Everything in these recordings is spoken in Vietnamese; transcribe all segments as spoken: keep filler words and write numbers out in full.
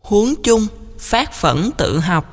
Huống chung, phát phẫn tự học.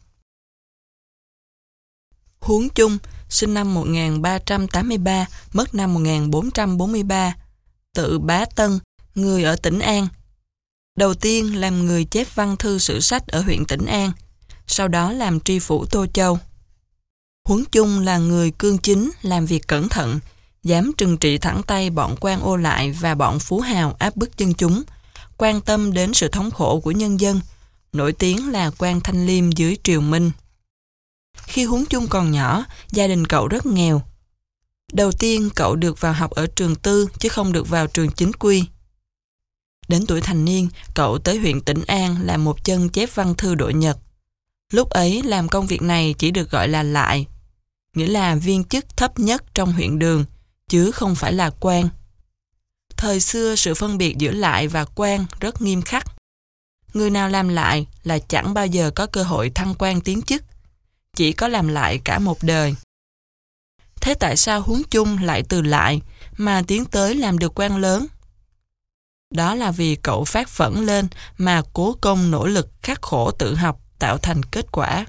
Huống chung, sinh năm một nghìn ba trăm tám mươi ba, mất năm một nghìn bốn trăm bốn mươi ba, tự Bá Tân, người ở Tĩnh An. Đầu tiên làm người chép văn thư sử sách ở huyện Tĩnh An, sau đó làm tri phủ Tô Châu. Huống chung là người cương chính, làm việc cẩn thận, dám trừng trị thẳng tay bọn quan ô lại và bọn phú hào áp bức dân chúng, quan tâm đến sự thống khổ của nhân dân, nổi tiếng là quan thanh liêm dưới triều Minh. Khi Huống chung còn nhỏ, gia đình cậu rất nghèo. Đầu tiên cậu được vào học ở trường tư chứ không được vào trường chính quy. Đến tuổi thành niên, cậu tới huyện Tĩnh An làm một chân chép văn thư đội Nhật. Lúc ấy làm công việc này chỉ được gọi là lại, nghĩa là viên chức thấp nhất trong huyện đường, chứ không phải là quan. Thời xưa sự phân biệt giữa lại và quan rất nghiêm khắc. Người nào làm lại là chẳng bao giờ có cơ hội thăng quan tiến chức, chỉ có làm lại cả một đời. Thế tại sao Huống chung lại từ lại mà tiến tới làm được quan lớn? Đó là vì cậu phát phẫn lên mà cố công nỗ lực khắc khổ tự học tạo thành kết quả.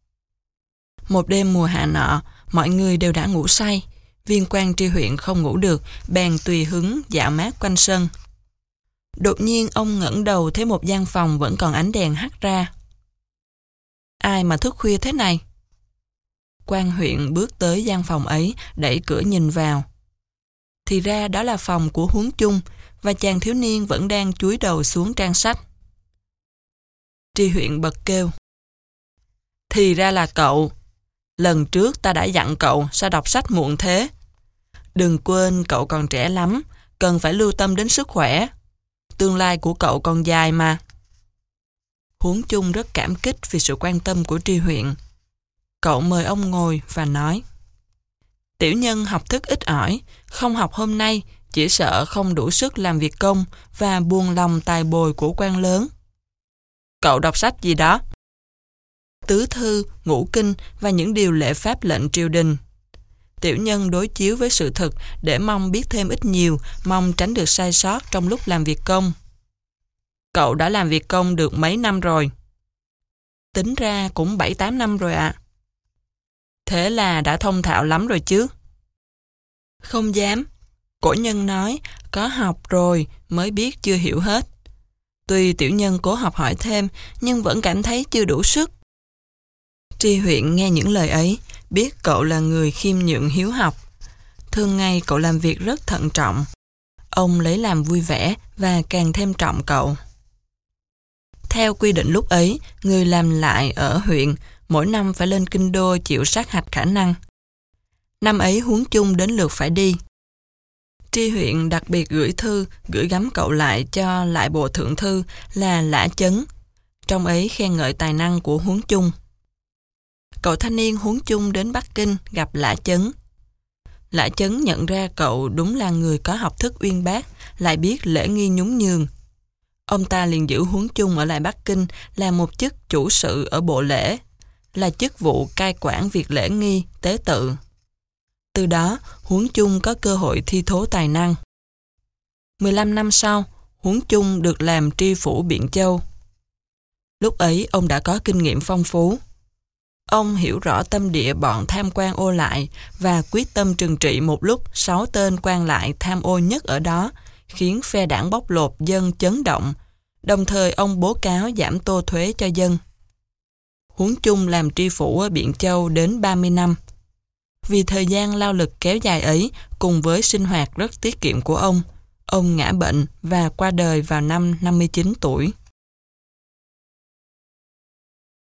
Một đêm mùa hạ nọ, mọi người đều đã ngủ say. Viên quan tri huyện không ngủ được, bèn tùy hứng dạo mát quanh sân. Đột nhiên ông ngẩng đầu thấy một gian phòng vẫn còn ánh đèn hắt ra. Ai mà thức khuya thế này? Quan huyện bước tới gian phòng ấy, đẩy cửa nhìn vào. Thì ra đó là phòng của Huống chung, và chàng thiếu niên vẫn đang chúi đầu xuống trang sách. Tri huyện bật kêu. Thì ra là cậu. Lần trước ta đã dặn cậu sao đọc sách muộn thế. Đừng quên cậu còn trẻ lắm, cần phải lưu tâm đến sức khỏe. Tương lai của cậu còn dài mà. Huống chung rất cảm kích vì sự quan tâm của tri huyện. Cậu mời ông ngồi và nói. Tiểu nhân học thức ít ỏi, không học hôm nay, chỉ sợ không đủ sức làm việc công và buồn lòng tài bồi của quan lớn. Cậu đọc sách gì đó? Tứ thư, ngũ kinh và những điều lệ pháp lệnh triều đình. Tiểu nhân đối chiếu với sự thực để mong biết thêm ít nhiều, mong tránh được sai sót trong lúc làm việc công. Cậu đã làm việc công được mấy năm rồi? Tính ra cũng bảy tám năm rồi ạ. À. Thế là đã thông thạo lắm rồi chứ? Không dám. Cổ nhân nói, có học rồi mới biết chưa hiểu hết. Tuy tiểu nhân cố học hỏi thêm, nhưng vẫn cảm thấy chưa đủ sức. Tri huyện nghe những lời ấy, biết cậu là người khiêm nhượng hiếu học. Thường ngày cậu làm việc rất thận trọng. Ông lấy làm vui vẻ và càng thêm trọng cậu. Theo quy định lúc ấy, người làm lại ở huyện mỗi năm phải lên kinh đô chịu sát hạch khả năng. Năm ấy Huống chung đến lượt phải đi. Tri huyện đặc biệt gửi thư, gửi gắm cậu lại cho lại bộ thượng thư là Lã Chấn. Trong ấy khen ngợi tài năng của Huống chung. Cậu thanh niên Huống chung đến Bắc Kinh gặp Lã Chấn. Lã Chấn nhận ra cậu đúng là người có học thức uyên bác, lại biết lễ nghi nhún nhường. Ông ta liền giữ Huống chung ở lại Bắc Kinh làm một chức chủ sự ở bộ lễ, là chức vụ cai quản việc lễ nghi, tế tự. Từ đó, Huống chung có cơ hội thi thố tài năng. mười lăm năm sau, Huống chung được làm tri phủ Biện Châu. Lúc ấy, ông đã có kinh nghiệm phong phú. Ông hiểu rõ tâm địa bọn tham quan ô lại và quyết tâm trừng trị một lúc sáu tên quan lại tham ô nhất ở đó, khiến phe đảng bóc lột dân chấn động. Đồng thời ông bố cáo giảm tô thuế cho dân. Huống chung làm tri phủ ở Biện Châu đến ba mươi năm. Vì thời gian lao lực kéo dài ấy cùng với sinh hoạt rất tiết kiệm của ông, ông ngã bệnh và qua đời vào năm năm mươi chín tuổi.